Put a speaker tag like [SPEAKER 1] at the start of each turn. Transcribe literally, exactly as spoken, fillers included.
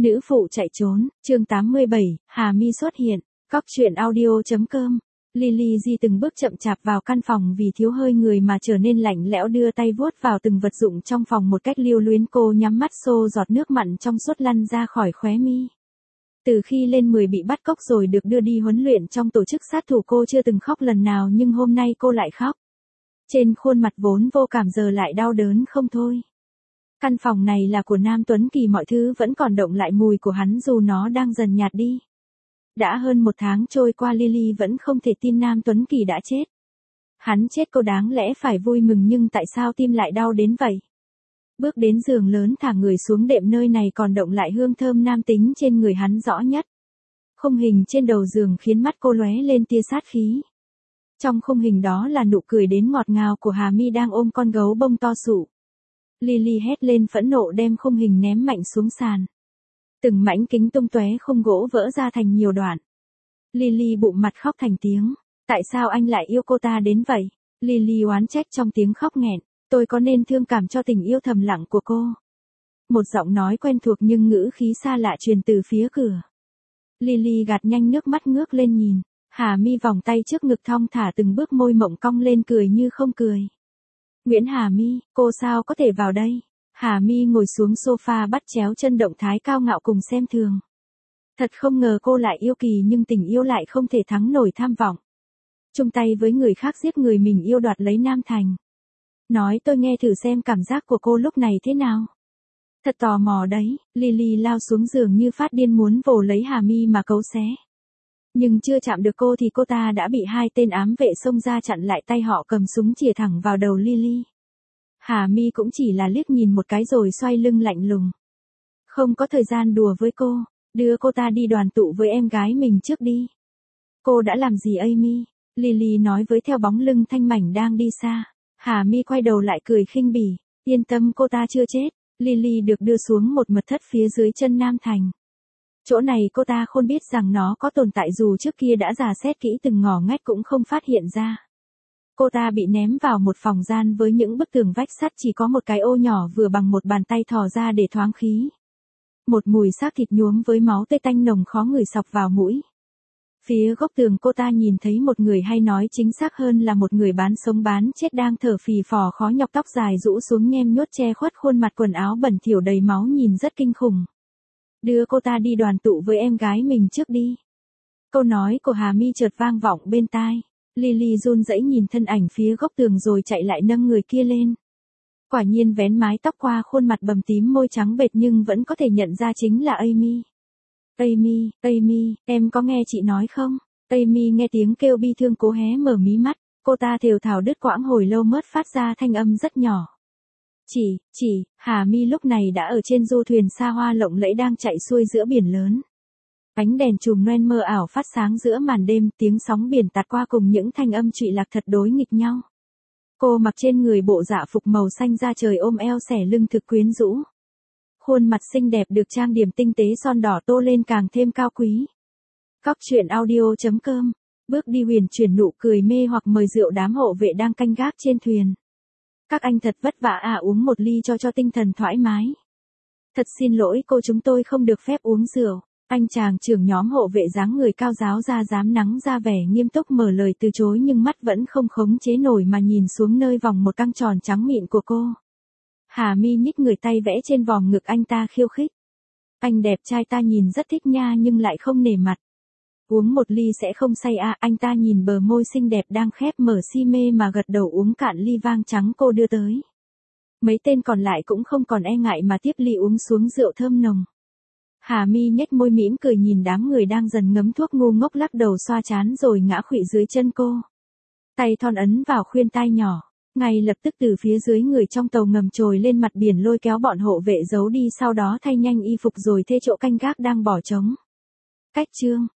[SPEAKER 1] Nữ phụ chạy trốn, chương tám mươi bảy, Hà My xuất hiện, cóc truyện audio.com. Lily Di từng bước chậm chạp vào căn phòng vì thiếu hơi người mà trở nên lạnh lẽo, đưa tay vuốt vào từng vật dụng trong phòng một cách lưu luyến. Cô nhắm mắt, xô giọt nước mặn trong suốt lăn ra khỏi khóe mi. Từ khi lên mười bị bắt cóc rồi được đưa đi huấn luyện trong tổ chức sát thủ, cô chưa từng khóc lần nào, nhưng hôm nay cô lại khóc. Trên khuôn mặt vốn vô cảm giờ lại đau đớn không thôi. Căn phòng này là của Nam Tuấn Kỳ, mọi thứ vẫn còn động lại mùi của hắn dù nó đang dần nhạt đi. Đã hơn một tháng trôi qua, Lily vẫn không thể tin Nam Tuấn Kỳ đã chết. Hắn chết cô đáng lẽ phải vui mừng, nhưng tại sao tim lại đau đến vậy? Bước đến giường lớn, thả người xuống đệm, nơi này còn động lại hương thơm nam tính trên người hắn rõ nhất. Khung hình trên đầu giường khiến mắt cô lóe lên tia sát khí. Trong khung hình đó là nụ cười đến ngọt ngào của Hà My đang ôm con gấu bông to sụ. Lily hét lên phẫn nộ, đem khung hình ném mạnh xuống sàn. Từng mảnh kính tung tóe, khung gỗ vỡ ra thành nhiều đoạn. Lily bụng mặt khóc thành tiếng. Tại sao anh lại yêu cô ta đến vậy? Lily oán trách trong tiếng khóc nghẹn. Tôi có nên thương cảm cho tình yêu thầm lặng của cô? Một giọng nói quen thuộc nhưng ngữ khí xa lạ truyền từ phía cửa. Lily gạt nhanh nước mắt, ngước lên nhìn. Hà My vòng tay trước ngực thong thả từng bước, môi mộng cong lên, cười như không cười. Nguyễn Hà My, cô sao có thể vào đây? Hà My ngồi xuống sofa, bắt chéo chân, động thái cao ngạo cùng xem thường. Thật không ngờ cô lại yêu Kỳ, nhưng tình yêu lại không thể thắng nổi tham vọng. Chung tay với người khác giết người mình yêu, đoạt lấy Nam Thành. Nói tôi nghe thử xem cảm giác của cô lúc này thế nào. Thật tò mò đấy. Lily lao xuống giường như phát điên, muốn vồ lấy Hà My mà cấu xé. Nhưng chưa chạm được cô thì cô ta đã bị hai tên ám vệ xông ra chặn lại, tay họ cầm súng chĩa thẳng vào đầu Lily. Hà My cũng chỉ là liếc nhìn một cái rồi xoay lưng lạnh lùng. Không có thời gian đùa với cô, đưa cô ta đi đoàn tụ với em gái mình trước đi. Cô đã làm gì Amy? Lily nói với theo bóng lưng thanh mảnh đang đi xa. Hà My quay đầu lại cười khinh bỉ. Yên tâm, cô ta chưa chết. Lily được đưa xuống một mật thất phía dưới chân Nam Thành. Chỗ này cô ta không biết rằng nó có tồn tại, dù trước kia đã dò xét kỹ từng ngõ ngách cũng không phát hiện ra. Cô ta bị ném vào một phòng gian với những bức tường vách sắt, chỉ có một cái ô nhỏ vừa bằng một bàn tay thò ra để thoáng khí. Một mùi xác thịt nhuốm với máu tươi tanh nồng khó ngửi sộc vào mũi. Phía góc tường cô ta nhìn thấy một người, hay nói chính xác hơn là một người bán sống bán chết, đang thở phì phò khó nhọc, tóc dài rũ xuống nhem nhuốc che khuất khuôn mặt, quần áo bẩn thỉu đầy máu, nhìn rất kinh khủng. Đưa cô ta đi đoàn tụ với em gái mình trước đi. Câu nói của Hà My chợt vang vọng bên tai. Lily run rẩy nhìn thân ảnh phía góc tường rồi chạy lại nâng người kia lên. Quả nhiên vén mái tóc qua khuôn mặt bầm tím, môi trắng bệt, nhưng vẫn có thể nhận ra chính là Amy. Amy, Amy, em có nghe chị nói không? Amy nghe tiếng kêu bi thương, cố hé mở mí mắt. Cô ta thều thào đứt quãng hồi lâu mới phát ra thanh âm rất nhỏ. Chị, chị, Hà My lúc này đã ở trên du thuyền xa hoa lộng lẫy đang chạy xuôi giữa biển lớn. Ánh đèn chùm noen mơ ảo phát sáng giữa màn đêm, tiếng sóng biển tạt qua cùng những thanh âm trụy lạc thật đối nghịch nhau. Cô mặc trên người bộ dạ phục màu xanh da trời, ôm eo xẻ lưng thực quyến rũ. Khuôn mặt xinh đẹp được trang điểm tinh tế, son đỏ tô lên càng thêm cao quý. Cóc truyện audio.com. Bước đi huyền chuyển, nụ cười mê hoặc mời rượu đám hộ vệ đang canh gác trên thuyền. Các anh thật vất vả à, uống một ly cho cho tinh thần thoải mái. Thật xin lỗi cô, chúng tôi không được phép uống rượu. Anh chàng trưởng nhóm hộ vệ dáng người cao ráo da dám nắng ra vẻ nghiêm túc mở lời từ chối, nhưng mắt vẫn không khống chế nổi mà nhìn xuống nơi vòng một căng tròn trắng mịn của cô. Hà My nhích người, tay vẽ trên vòng ngực anh ta khiêu khích. Anh đẹp trai, ta nhìn rất thích nha, nhưng lại không nể mặt. Uống một ly sẽ không say à? Anh ta nhìn bờ môi xinh đẹp đang khép mở, si mê mà gật đầu, uống cạn ly vang trắng cô đưa tới. Mấy tên còn lại cũng không còn e ngại mà tiếp ly uống xuống rượu thơm nồng. Hà My nhếch môi mỉm cười nhìn đám người đang dần ngấm thuốc, ngu ngốc lắc đầu xoa trán rồi ngã khuỵu dưới chân cô. Tay thon ấn vào khuyên tai nhỏ. Ngay lập tức từ phía dưới, người trong tàu ngầm trồi lên mặt biển lôi kéo bọn hộ vệ giấu đi, sau đó thay nhanh y phục rồi thê chỗ canh gác đang bỏ trống. Cách chương